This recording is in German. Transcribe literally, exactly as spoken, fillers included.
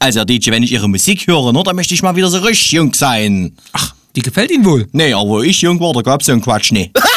Also, D J, wenn ich Ihre Musik höre, ne, dann möchte ich mal wieder so richtig jung sein. Ach, die gefällt Ihnen wohl? Nee, aber wo ich jung war, da gab's so einen Quatsch nicht.